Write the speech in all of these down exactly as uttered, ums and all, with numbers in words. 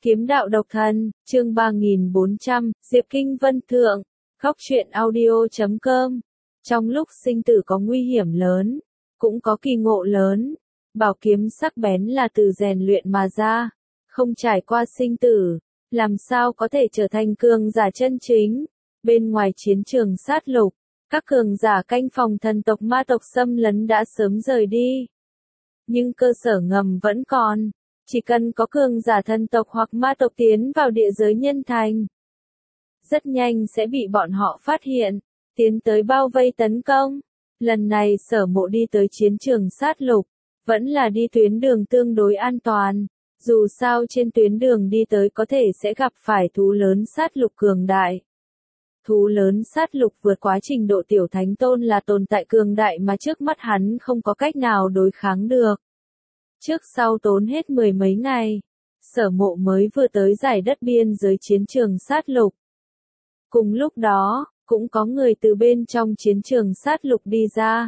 Kiếm đạo độc thân, chương ba nghìn bốn trăm, Diệp Kinh Vân Thượng, Góc truyện audio chấm com. Trong lúc sinh tử có nguy hiểm lớn, cũng có kỳ ngộ lớn. Bảo kiếm sắc bén là từ rèn luyện mà ra, không trải qua sinh tử, làm sao có thể trở thành cường giả chân chính. Bên ngoài chiến trường sát lục, các cường giả canh phòng thần tộc ma tộc xâm lấn đã sớm rời đi. Nhưng cơ sở ngầm vẫn còn. Chỉ cần có cường giả thần tộc hoặc ma tộc tiến vào địa giới nhân thành, rất nhanh sẽ bị bọn họ phát hiện, tiến tới bao vây tấn công. Lần này Sở Mộ đi tới chiến trường sát lục, vẫn là đi tuyến đường tương đối an toàn. Dù sao trên tuyến đường đi tới có thể sẽ gặp phải thú lớn sát lục cường đại. Thú lớn sát lục vượt quá trình độ tiểu thánh tôn là tồn tại cường đại mà trước mắt hắn không có cách nào đối kháng được. Trước sau tốn hết mười mấy ngày, Sở Mộ mới vừa tới giải đất biên giới chiến trường sát lục. Cùng lúc đó, cũng có người từ bên trong chiến trường sát lục đi ra.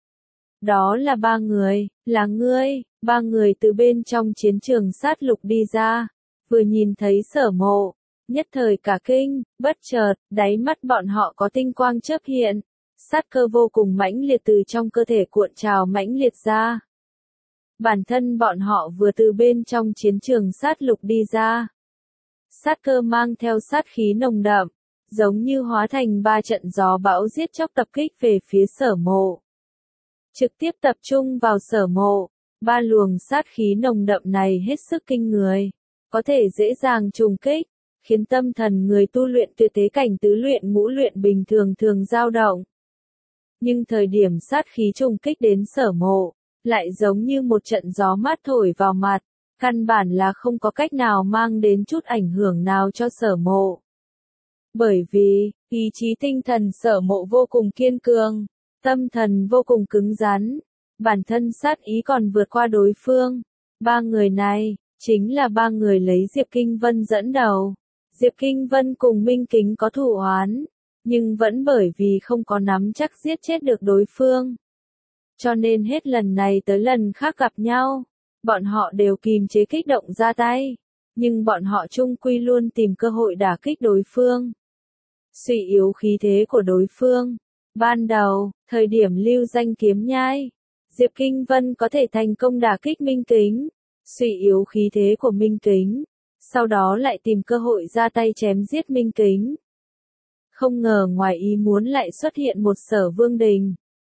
Đó là ba người, là ngươi, ba người từ bên trong chiến trường sát lục đi ra, vừa nhìn thấy Sở Mộ, nhất thời cả kinh, bất chợt, đáy mắt bọn họ có tinh quang chớp hiện, sát cơ vô cùng mãnh liệt từ trong cơ thể cuộn trào mãnh liệt ra. Bản thân bọn họ vừa từ bên trong chiến trường sát lục đi ra. Sát cơ mang theo sát khí nồng đậm, giống như hóa thành ba trận gió bão giết chóc tập kích về phía Sở Mộ. Trực tiếp tập trung vào Sở Mộ, ba luồng sát khí nồng đậm này hết sức kinh người, có thể dễ dàng trùng kích, khiến tâm thần người tu luyện tuyệt thế cảnh tứ luyện ngũ luyện bình thường thường dao động. Nhưng thời điểm sát khí trùng kích đến Sở Mộ, lại giống như một trận gió mát thổi vào mặt, căn bản là không có cách nào mang đến chút ảnh hưởng nào cho Sở Mộ. Bởi vì, ý chí tinh thần Sở Mộ vô cùng kiên cường, tâm thần vô cùng cứng rắn, bản thân sát ý còn vượt qua đối phương. Ba người này, chính là ba người lấy Diệp Kinh Vân dẫn đầu. Diệp Kinh Vân cùng Minh Kính có thù oán, nhưng vẫn bởi vì không có nắm chắc giết chết được đối phương. Cho nên hết lần này tới lần khác gặp nhau, bọn họ đều kìm chế kích động ra tay, nhưng bọn họ chung quy luôn tìm cơ hội đả kích đối phương. Suy yếu khí thế của đối phương. Ban đầu, thời điểm lưu danh kiếm nhai, Diệp Kinh Vân có thể thành công đả kích Minh Kính, suy yếu khí thế của Minh Kính, sau đó lại tìm cơ hội ra tay chém giết Minh Kính. Không ngờ ngoài ý muốn lại xuất hiện một Sở Vương Đình.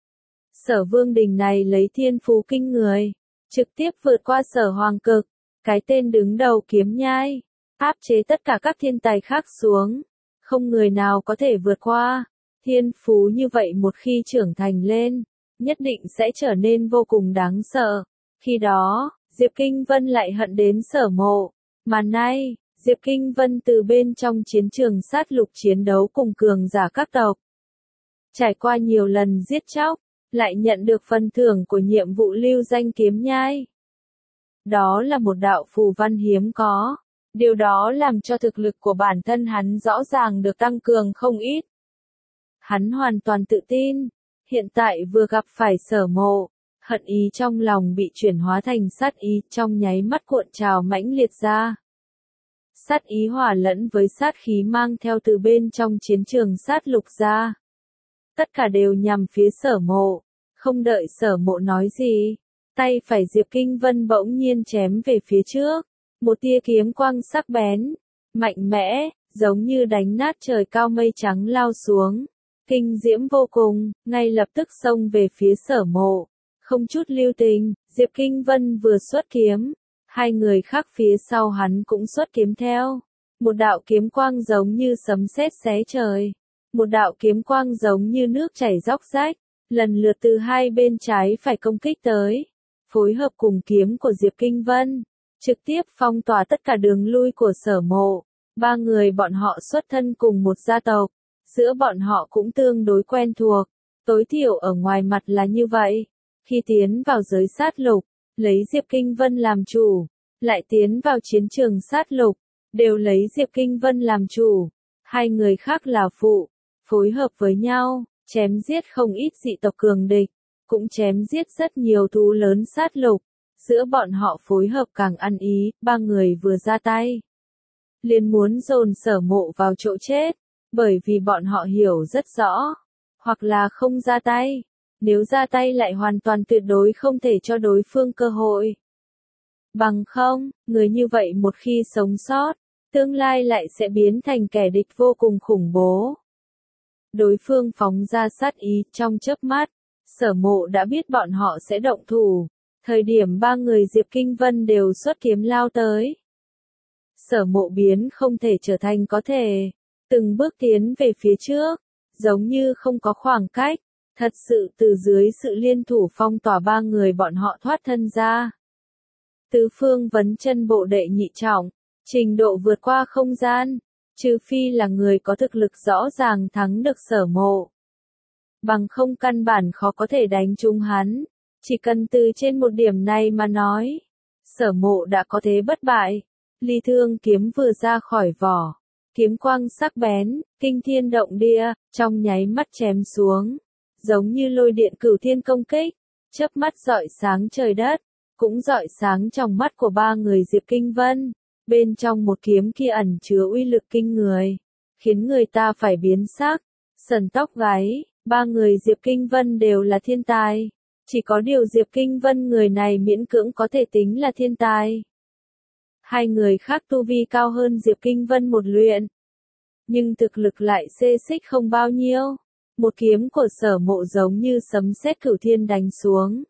Sở Vương Đình này lấy thiên phú kinh người, trực tiếp vượt qua Sở Hoàng Cực, cái tên đứng đầu kiếm nhai, áp chế tất cả các thiên tài khác xuống, không người nào có thể vượt qua. Thiên phú như vậy một khi trưởng thành lên, nhất định sẽ trở nên vô cùng đáng sợ. Khi đó, Diệp Kinh Vân lại hận đến Sở Mộ, mà nay, Diệp Kinh Vân từ bên trong chiến trường sát lục chiến đấu cùng cường giả các tộc. Trải qua nhiều lần giết chóc, lại nhận được phần thưởng của nhiệm vụ lưu danh kiếm nhai. Đó là một đạo phù văn hiếm có, điều đó làm cho thực lực của bản thân hắn rõ ràng được tăng cường không ít. Hắn hoàn toàn tự tin, hiện tại vừa gặp phải Sở Mộ, hận ý trong lòng bị chuyển hóa thành sát ý trong nháy mắt cuộn trào mãnh liệt ra. Sát ý hòa lẫn với sát khí mang theo từ bên trong chiến trường sát lục ra. Tất cả đều nhằm phía Sở Mộ, không đợi Sở Mộ nói gì, tay phải Diệp Kinh Vân bỗng nhiên chém về phía trước, một tia kiếm quang sắc bén, mạnh mẽ, giống như đánh nát trời cao mây trắng lao xuống, kinh diễm vô cùng, ngay lập tức xông về phía Sở Mộ, không chút lưu tình. Diệp Kinh Vân vừa xuất kiếm, hai người khác phía sau hắn cũng xuất kiếm theo, một đạo kiếm quang giống như sấm sét xé trời, một đạo kiếm quang giống như nước chảy róc rách, lần lượt từ hai bên trái phải công kích tới, phối hợp cùng kiếm của Diệp Kinh Vân, trực tiếp phong tỏa tất cả đường lui của Sở Mộ. Ba người bọn họ xuất thân cùng một gia tộc, giữa bọn họ cũng tương đối quen thuộc, tối thiểu ở ngoài mặt là như vậy. Khi tiến vào giới sát lục, lấy Diệp Kinh Vân làm chủ, lại tiến vào chiến trường sát lục, đều lấy Diệp Kinh Vân làm chủ, hai người khác là phụ, phối hợp với nhau, chém giết không ít dị tộc cường địch, cũng chém giết rất nhiều thú lớn sát lục, giữa bọn họ phối hợp càng ăn ý. Ba người vừa ra tay, liền muốn dồn Sở Mộ vào chỗ chết, bởi vì bọn họ hiểu rất rõ, hoặc là không ra tay, nếu ra tay lại hoàn toàn tuyệt đối không thể cho đối phương cơ hội. Bằng không, người như vậy một khi sống sót, tương lai lại sẽ biến thành kẻ địch vô cùng khủng bố. Đối phương phóng ra sát ý trong chớp mắt, Sở Mộ đã biết bọn họ sẽ động thủ, thời điểm ba người Diệp Kinh Vân đều xuất kiếm lao tới. Sở Mộ biến không thể trở thành có thể, từng bước tiến về phía trước, giống như không có khoảng cách, thật sự từ dưới sự liên thủ phong tỏa ba người bọn họ thoát thân ra. Tứ phương vấn chân bộ đệ nhị trọng, trình độ vượt qua không gian, trừ phi là người có thực lực rõ ràng thắng được Sở Mộ. Bằng không căn bản khó có thể đánh trúng hắn, chỉ cần từ trên một điểm này mà nói. Sở Mộ đã có thế bất bại, ly thương kiếm vừa ra khỏi vỏ, kiếm quang sắc bén, kinh thiên động địa, trong nháy mắt chém xuống, giống như lôi điện cửu thiên công kích, chớp mắt rọi sáng trời đất, cũng rọi sáng trong mắt của ba người Diệp Kinh Vân. Bên trong một kiếm kia ẩn chứa uy lực kinh người, khiến người ta phải biến sắc, sờn tóc gáy. Ba người Diệp Kinh Vân đều là thiên tài, chỉ có điều Diệp Kinh Vân người này miễn cưỡng có thể tính là thiên tài. Hai người khác tu vi cao hơn Diệp Kinh Vân một luyện, nhưng thực lực lại xê xích không bao nhiêu. Một kiếm của Sở Mộ giống như sấm sét cửu thiên đánh xuống,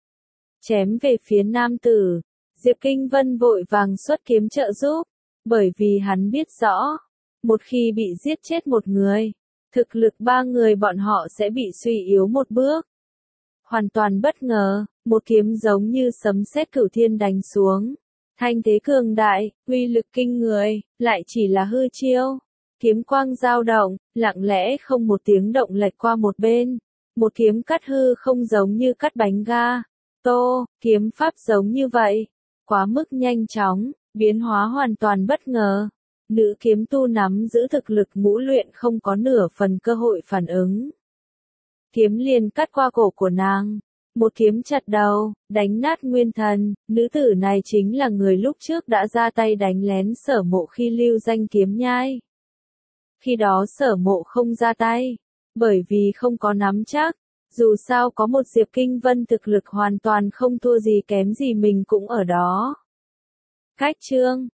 chém về phía nam tử. Diệp Kinh Vân vội vàng xuất kiếm trợ giúp, bởi vì hắn biết rõ, một khi bị giết chết một người, thực lực ba người bọn họ sẽ bị suy yếu một bước. Hoàn toàn bất ngờ, một kiếm giống như sấm sét cửu thiên đánh xuống, thanh thế cường đại, uy lực kinh người, lại chỉ là hư chiêu. Kiếm quang dao động, lặng lẽ không một tiếng động lệch qua một bên, một kiếm cắt hư không giống như cắt bánh ga. Tô, kiếm pháp giống như vậy, quá mức nhanh chóng, biến hóa hoàn toàn bất ngờ. Nữ kiếm tu nắm giữ thực lực ngũ luyện không có nửa phần cơ hội phản ứng. Kiếm liền cắt qua cổ của nàng, một kiếm chặt đầu, đánh nát nguyên thần. Nữ tử này chính là người lúc trước đã ra tay đánh lén Sở Mộ khi lưu danh kiếm nhai. Khi đó Sở Mộ không ra tay, bởi vì không có nắm chắc, dù sao có một Diệp Kinh Vân thực lực hoàn toàn không thua gì kém gì mình cũng ở đó. Cách chương